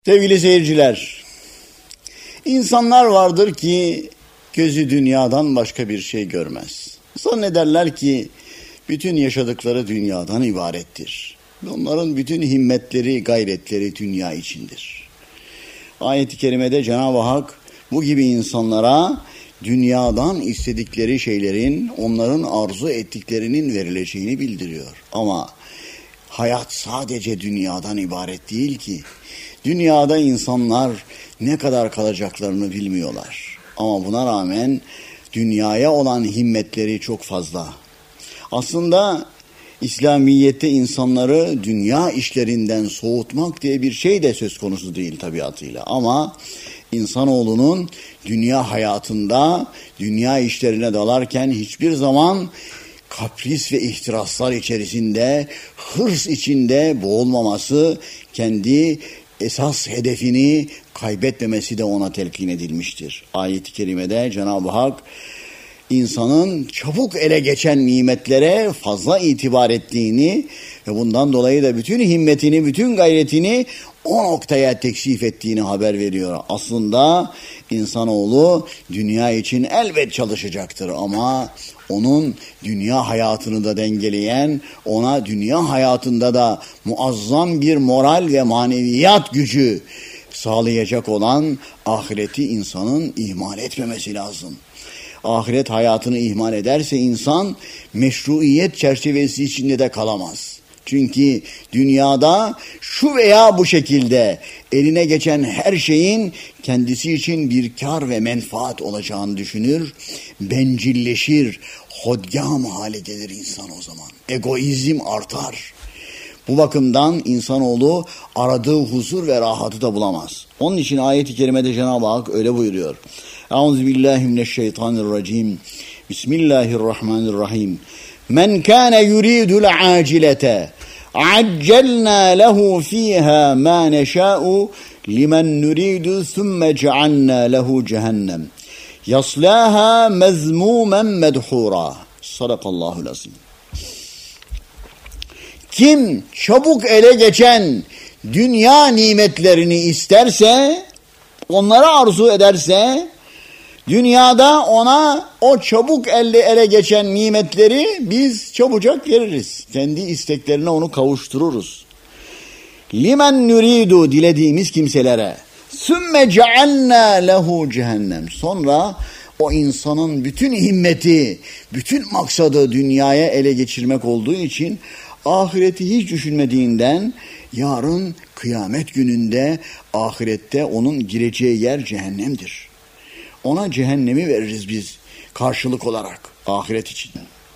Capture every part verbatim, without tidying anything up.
Sevgili seyirciler, insanlar vardır ki gözü dünyadan başka bir şey görmez. Zannederler ki bütün yaşadıkları dünyadan ibarettir. Onların bütün himmetleri, gayretleri dünya içindir. Ayet-i kerimede Cenab-ı Hak bu gibi insanlara dünyadan istedikleri şeylerin, onların arzu ettiklerinin verileceğini bildiriyor. Ama hayat sadece dünyadan ibaret değil ki. Dünyada insanlar ne kadar kalacaklarını bilmiyorlar. Ama buna rağmen dünyaya olan himmetleri çok fazla. Aslında İslamiyet'te insanları dünya işlerinden soğutmak diye bir şey de söz konusu değil tabiatıyla. Ama insanoğlunun dünya hayatında, dünya işlerine dalarken hiçbir zaman kapris ve ihtiraslar içerisinde, hırs içinde boğulmaması, kendi esas hedefini kaybetmemesi de ona telkin edilmiştir. Ayet-i kerimede Cenab-ı Hak insanın çabuk ele geçen nimetlere fazla itibar ettiğini ve bundan dolayı da bütün himmetini, bütün gayretini o noktaya teksif ettiğini haber veriyor. Aslında insanoğlu dünya için elbet çalışacaktır ama onun dünya hayatını da dengeleyen, ona dünya hayatında da muazzam bir moral ve maneviyat gücü sağlayacak olan ahireti insanın ihmal etmemesi lazım. Ahiret hayatını ihmal ederse insan meşruiyet çerçevesi içinde de kalamaz. Çünkü dünyada şu veya bu şekilde eline geçen her şeyin kendisi için bir kar ve menfaat olacağını düşünür, bencilleşir, hodgam hale gelir insan o zaman. Egoizm artar. Bu bakımdan insanoğlu aradığı huzur ve rahatı da bulamaz. Onun için ayet-i kerimede Cenab-ı Hak öyle buyuruyor. Euzubillahimineşşeytanirracim. Bismillahirrahmanirrahim. Men kâne yuridul acilete accelnâ lehu fîhâ mâ neşâ'u limen nuridu thumme cealnâ lehu cehennem yaslâhâ mezmûmen medhûrâ. Sadakallahul azim. Kim çabuk ele geçen dünya nimetlerini isterse, onları arzu ederse, dünyada ona o çabuk elle ele geçen nimetleri biz çabucak veririz. Kendi isteklerine onu kavuştururuz. Limen nuridu, dilediğimiz kimselere. Sümme cealnâ lehu cehennem. Sonra o insanın bütün himmeti, bütün maksadı dünyaya ele geçirmek olduğu için ahireti hiç düşünmediğinden yarın kıyamet gününde ahirette onun gireceği yer cehennemdir. Ona cehennemi veririz biz karşılık olarak ahiret için.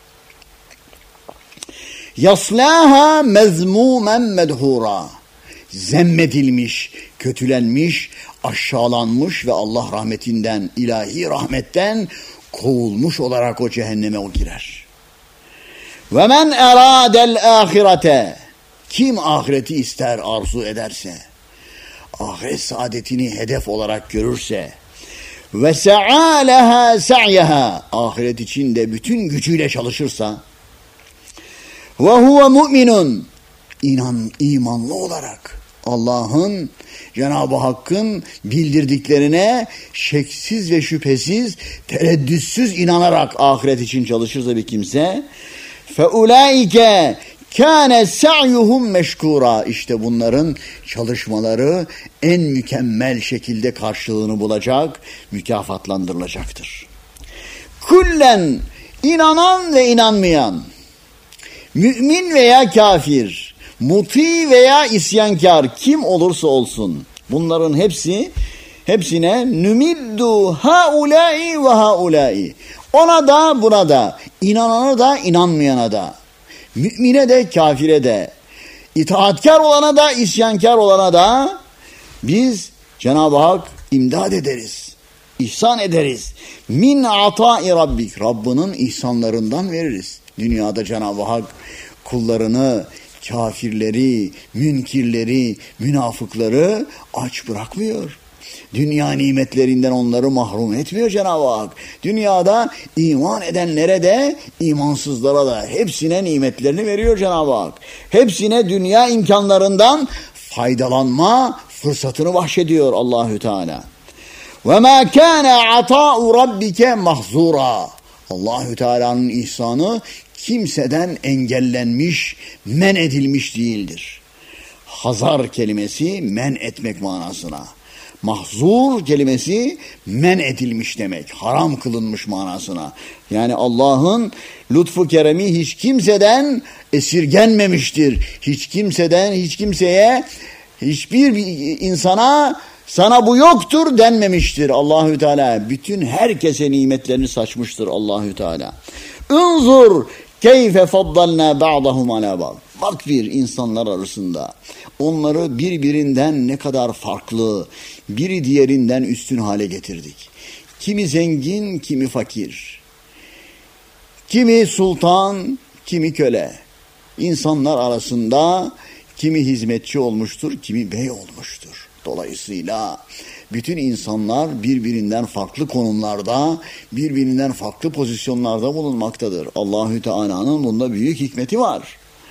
Yaslâhâ mezmûmen medhûrâ. Zemmedilmiş, kötülenmiş, aşağılanmış ve Allah rahmetinden, ilahi rahmetten kovulmuş olarak o cehenneme o girer. Ve men erâdel âhirete. Kim ahireti ister, arzu ederse, ahiret saadetini hedef olarak görürse, ve se'a leha sa'yaha, ahiret için de bütün gücüyle çalışırsa, ve huve mu'minun, inan, imanlı olarak Allah'ın, Cenab-ı Hakk'ın bildirdiklerine şeksiz ve şüphesiz, tereddütsüz inanarak ahiret için çalışırsa bir kimse, fe ulaike kâne sa'yuhum meşkûrâ. İşte bunların çalışmaları en mükemmel şekilde karşılığını bulacak, mükafatlandırılacaktır. Kullen, inanan ve inanmayan, mümin veya kafir, muti veya isyankar kim olursa olsun, bunların hepsi, hepsine nümiddu haulâi ve haulâi. Ona da buna da, inanana da inanmayana da, mümine de kafire de, itaatkar olana da isyankar olana da biz Cenab-ı Hak imdad ederiz, ihsan ederiz. Min ata'i rabbik, Rabbinin ihsanlarından veririz. Dünyada Cenab-ı Hak kullarını, kafirleri, münkirleri, münafıkları aç bırakmıyor. Dünya nimetlerinden onları mahrum etmiyor Cenab-ı Hak. Dünyada iman edenlere de imansızlara da hepsine nimetlerini veriyor Cenab-ı Hak. Hepsine dünya imkanlarından faydalanma, fırsatını bahşediyor Allahü Teala. Ve ma kana ata'u rabbike mahzura. Allahü Teala'nın ihsanı kimseden engellenmiş, men edilmiş değildir. Hazar kelimesi men etmek manasına. Mahzur kelimesi men edilmiş demek. Haram kılınmış manasına. Yani Allah'ın lütfu keremi hiç kimseden esirgenmemiştir. Hiç kimseden, hiç kimseye, hiçbir insana sana bu yoktur denmemiştir Allahü Teala. Bütün herkese nimetlerini saçmıştır Allahü Teala. Unzur keyfe faddalna ba'dahum ala ba'd. Bak bir insanlar arasında onları birbirinden ne kadar farklı, biri diğerinden üstün hale getirdik. Kimi zengin, kimi fakir. Kimi sultan, kimi köle. İnsanlar arasında kimi hizmetçi olmuştur, kimi bey olmuştur. Dolayısıyla bütün insanlar birbirinden farklı konumlarda, birbirinden farklı pozisyonlarda bulunmaktadır. Allahü Teala'nın bunda büyük hikmeti var.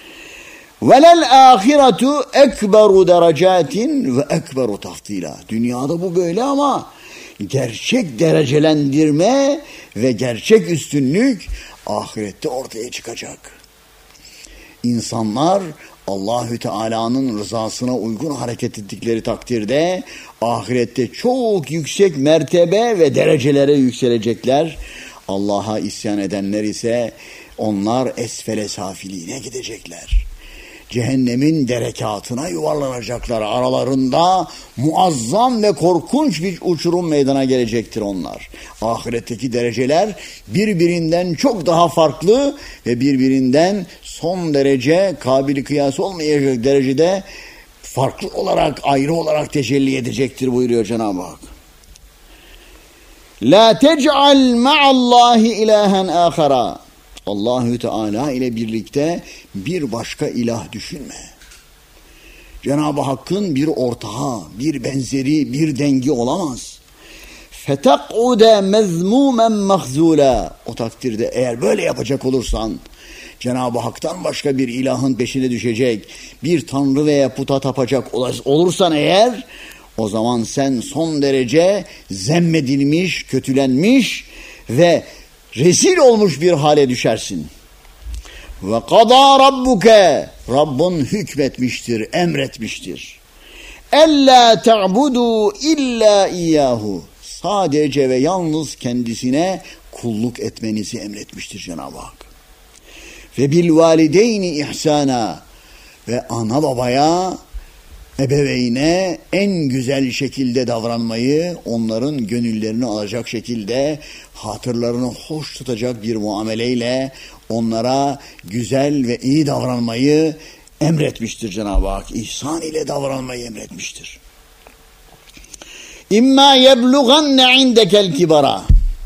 Velel ahiretu ekberu derecatin ve ekberu taftila. Dünyada bu böyle ama gerçek derecelendirme ve gerçek üstünlük ahirette ortaya çıkacak. İnsanlar Allahü Teala'nın rızasına uygun hareket ettikleri takdirde ahirette çok yüksek mertebe ve derecelere yükselecekler. Allah'a isyan edenler ise onlar esfele safiliğine gidecekler. Cehennemin derekatına yuvarlanacaklar. Aralarında muazzam ve korkunç bir uçurum meydana gelecektir onlar. Ahiretteki dereceler birbirinden çok daha farklı ve birbirinden son derece kabili kıyas olmayacak derecede farklı olarak, ayrı olarak tecelli edecektir buyuruyor Cenab-ı Hak. La tec'al ma'allahi ilahen ahara. Allahü Teala ile birlikte bir başka ilah düşünme. Cenab-ı Hakk'ın bir ortağı, bir benzeri, bir dengi olamaz. Fetak'ude mezmumen mahzula. O takdirde eğer böyle yapacak olursan, Cenab-ı Hak'tan başka bir ilahın peşine düşecek, bir tanrı veya puta tapacak olursan eğer, o zaman sen son derece zemmedilmiş, kötülenmiş ve rezil olmuş bir hale düşersin. Ve kadâ rabbuke, Rabbin hükmetmiştir, emretmiştir. Ellâ te'budu illa iyyahu, sadece ve yalnız kendisine kulluk etmenizi emretmiştir Cenab-ı Hak. Ve bil valideyni ihsana, ve ana babaya, ebeveyne en güzel şekilde davranmayı, onların gönüllerini alacak şekilde, hatırlarını hoş tutacak bir muameleyle onlara güzel ve iyi davranmayı emretmiştir Cenab-ı Hak. İhsan ile davranmayı emretmiştir. İmma yeblughanne indekel kibara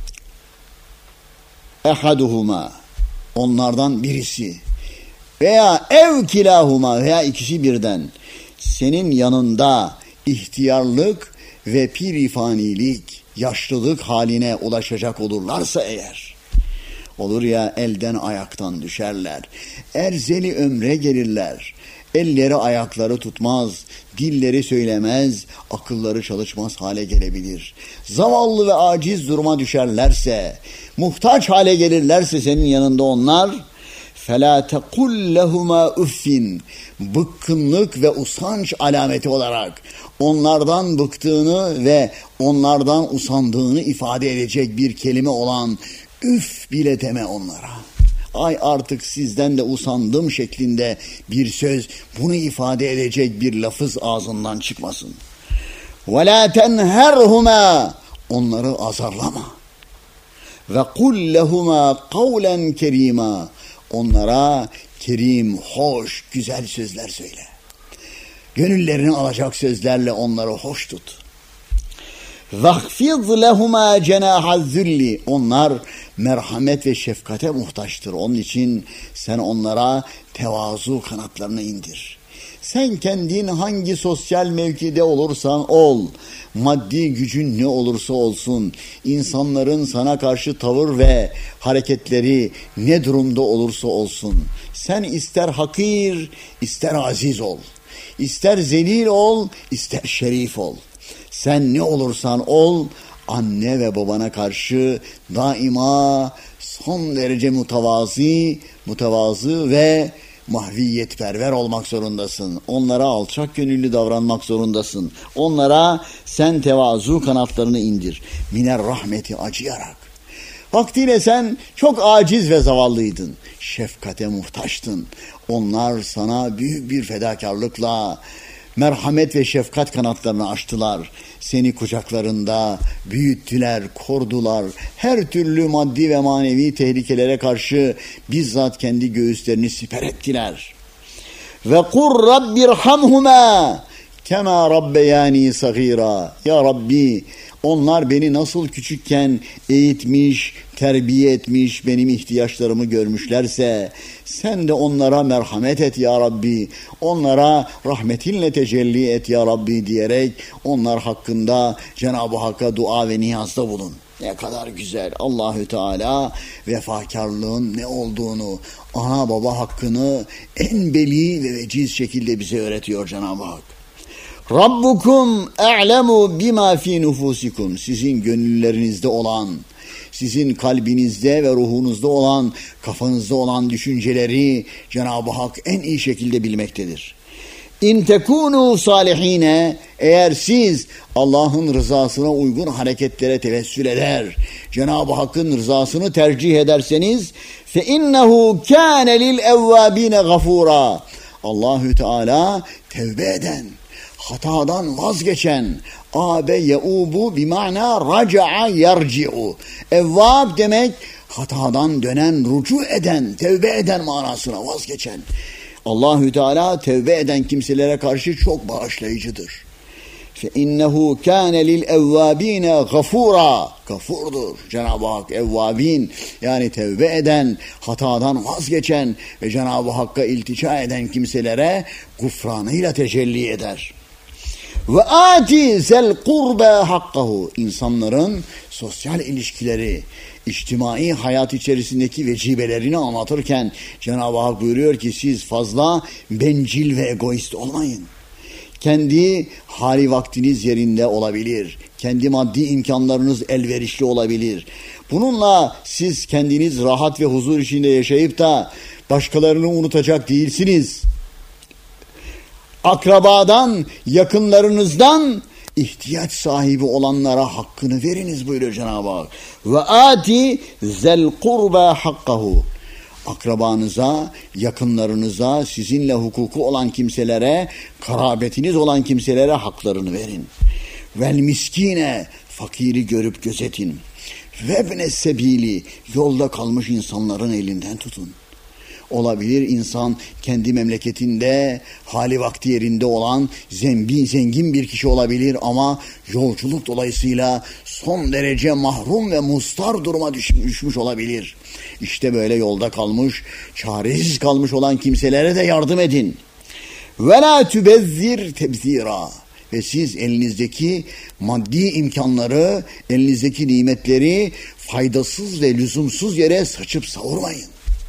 ehaduhuma, onlardan birisi veya ev kilahuma, veya ikisi birden senin yanında ihtiyarlık ve pirifanilik, yaşlılık haline ulaşacak olurlarsa eğer, olur ya elden ayaktan düşerler, erzeli ömre gelirler, elleri ayakları tutmaz, dilleri söylemez, akılları çalışmaz hale gelebilir. Zavallı ve aciz duruma düşerlerse, muhtaç hale gelirlerse senin yanında onlar, فَلَا تَقُلْ لَهُمَا اُفِّنْ, bıkkınlık ve usanç alameti olarak onlardan bıktığını ve onlardan usandığını ifade edecek bir kelime olan üf bile deme onlara. Ay artık sizden de usandım şeklinde bir söz, bunu ifade edecek bir lafız ağzından çıkmasın. وَلَا تَنْهَرْهُمَا, onları azarlama. وَقُلْ لَهُمَا قَوْلًا كَرِيمًا, onlara kerim, hoş, güzel sözler söyle. Gönüllerini alacak sözlerle onları hoş tut. وَخْفِضْ لَهُمَا جَنَاحَ الذُّلِّ, onlar merhamet ve şefkate muhtaçtır. Onun için sen onlara tevazu kanatlarını indir. Sen kendin hangi sosyal mevkide olursan ol, maddi gücün ne olursa olsun, insanların sana karşı tavır ve hareketleri ne durumda olursa olsun, sen ister hakir, ister aziz ol, İster zelil ol, ister şerif ol. Sen ne olursan ol, anne ve babana karşı daima son derece mütevazi, mütevazı ve mahviyetperver olmak zorundasın. Onlara alçak gönüllü davranmak zorundasın. Onlara sen tevazu kanatlarını indir. Miner rahmeti, acıyarak. Vaktiyle sen çok aciz ve zavallıydın. Şefkate muhtaçtın. Onlar sana büyük bir fedakarlıkla merhamet ve şefkat kanatlarını açtılar. Seni kucaklarında büyüttüler, korudular. Her türlü maddi ve manevi tehlikelere karşı bizzat kendi göğüslerini siper ettiler. Ve kur rabbirhamhuma kema rabbeyani sagira. Ya Rabbi, onlar beni nasıl küçükken eğitmiş, terbiye etmiş, benim ihtiyaçlarımı görmüşlerse sen de onlara merhamet et ya Rabbi. Onlara rahmetinle tecelli et ya Rabbi diyerek onlar hakkında Cenab-ı Hakk'a dua ve niyazda bulun. Ne kadar güzel. Allahü Teala vefakarlığın ne olduğunu, ana baba hakkını en beli ve veciz şekilde bize öğretiyor Cenab-ı Hak. Rabbukum a'lemu bima fi nufusikum. Sizin gönüllerinizde olan, sizin kalbinizde ve ruhunuzda olan, kafanızda olan düşünceleri Cenab-ı Hak en iyi şekilde bilmektedir. İn tekunu salihine, eğer siz Allah'ın rızasına uygun hareketlere tevessül eder, Cenab-ı Hakk'ın rızasını tercih ederseniz, fe innehu kâne lil evvâbine gafûrâ. Allahü Teala tevbe eden, hatadan vazgeçen, abe yeubu bima'na raca'a yerci'u. Evvab demek hatadan dönen, rucu eden, tevbe eden manasına, vazgeçen. Allahü Teala tevbe eden kimselere karşı çok bağışlayıcıdır. Fe innehu kâne lil evvâbîne gafûrâ. Gafurdur Cenab-ı Hak. Evvabin, yani tevbe eden, hatadan vazgeçen ve Cenab-ı Hakk'a iltica eden kimselere gufranıyla tecelli eder. Ve ati zel kurbe hakkahu. İnsanların sosyal ilişkileri, içtimai hayat içerisindeki vecibelerini anlatırken Cenab-ı Hak buyuruyor ki siz fazla bencil ve egoist olmayın. Kendi hali vaktiniz yerinde olabilir. Kendi maddi imkanlarınız elverişli olabilir. Bununla siz kendiniz rahat ve huzur içinde yaşayıp da başkalarını unutacak değilsiniz. Akrabadan, yakınlarınızdan ihtiyaç sahibi olanlara hakkını veriniz buyuruyor Cenab-ı Hak. Ve ati zel kurba hakkahu. Akrabanıza, yakınlarınıza, sizinle hukuku olan kimselere, karabetiniz olan kimselere haklarını verin. Vel miskine, fakiri görüp gözetin. Vebne sebili, yolda kalmış insanların elinden tutun. Olabilir insan kendi memleketinde hali vakti yerinde olan zengin, zengin bir kişi olabilir ama yolculuk dolayısıyla son derece mahrum ve mustar duruma düşmüş olabilir. İşte böyle yolda kalmış, çaresiz kalmış olan kimselere de yardım edin. Ve la tübezzir tebzira. Ve siz elinizdeki maddi imkanları, elinizdeki nimetleri faydasız ve lüzumsuz yere saçıp savurmayın.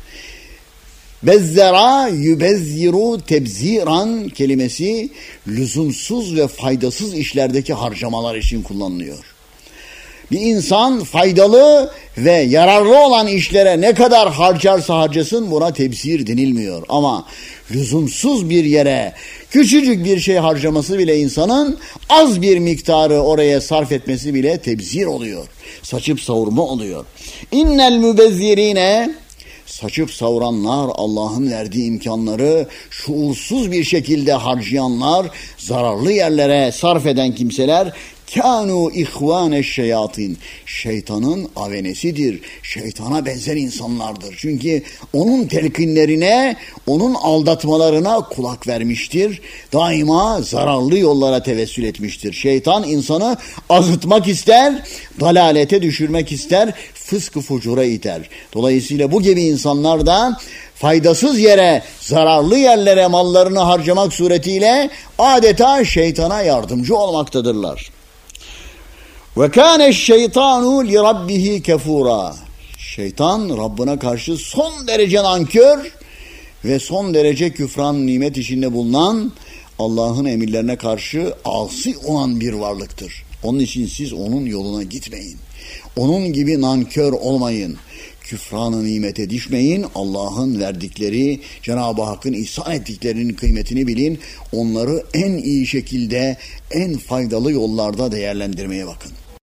Bezzera yübezziru tebziran kelimesi lüzumsuz ve faydasız işlerdeki harcamalar için kullanılıyor. Bir insan faydalı ve yararlı olan işlere ne kadar harcarsa harcasın buna tebzir denilmiyor. Ama lüzumsuz bir yere küçücük bir şey harcaması bile insanın az bir miktarı oraya sarf etmesi bile tebzir oluyor. Saçıp savurma oluyor. İnnel mübezzirine, saçıp savuranlar, Allah'ın verdiği imkanları şuursuz bir şekilde harcayanlar, zararlı yerlere sarf eden kimseler kânû ihvâneşşeyâtin. Şeytanın avenesidir. Şeytana benzer insanlardır. Çünkü onun telkinlerine, onun aldatmalarına kulak vermiştir. Daima zararlı yollara tevessül etmiştir. Şeytan insanı azıtmak ister, dalalete düşürmek ister, fıskı fucura iter. Dolayısıyla bu gibi insanlar da faydasız yere, zararlı yerlere mallarını harcamak suretiyle adeta şeytana yardımcı olmaktadırlar. Ve kâne şeytanu li rabbihi kefura. Şeytan Rabbine karşı son derece nankör ve son derece küfran nimet içinde bulunan, Allah'ın emirlerine karşı asi olan bir varlıktır. Onun için siz onun yoluna gitmeyin. Onun gibi nankör olmayın. Küfran-ı nimete düşmeyin. Allah'ın verdikleri, Cenab-ı Hakk'ın ihsan ettiklerinin kıymetini bilin. Onları en iyi şekilde, en faydalı yollarda değerlendirmeye bakın.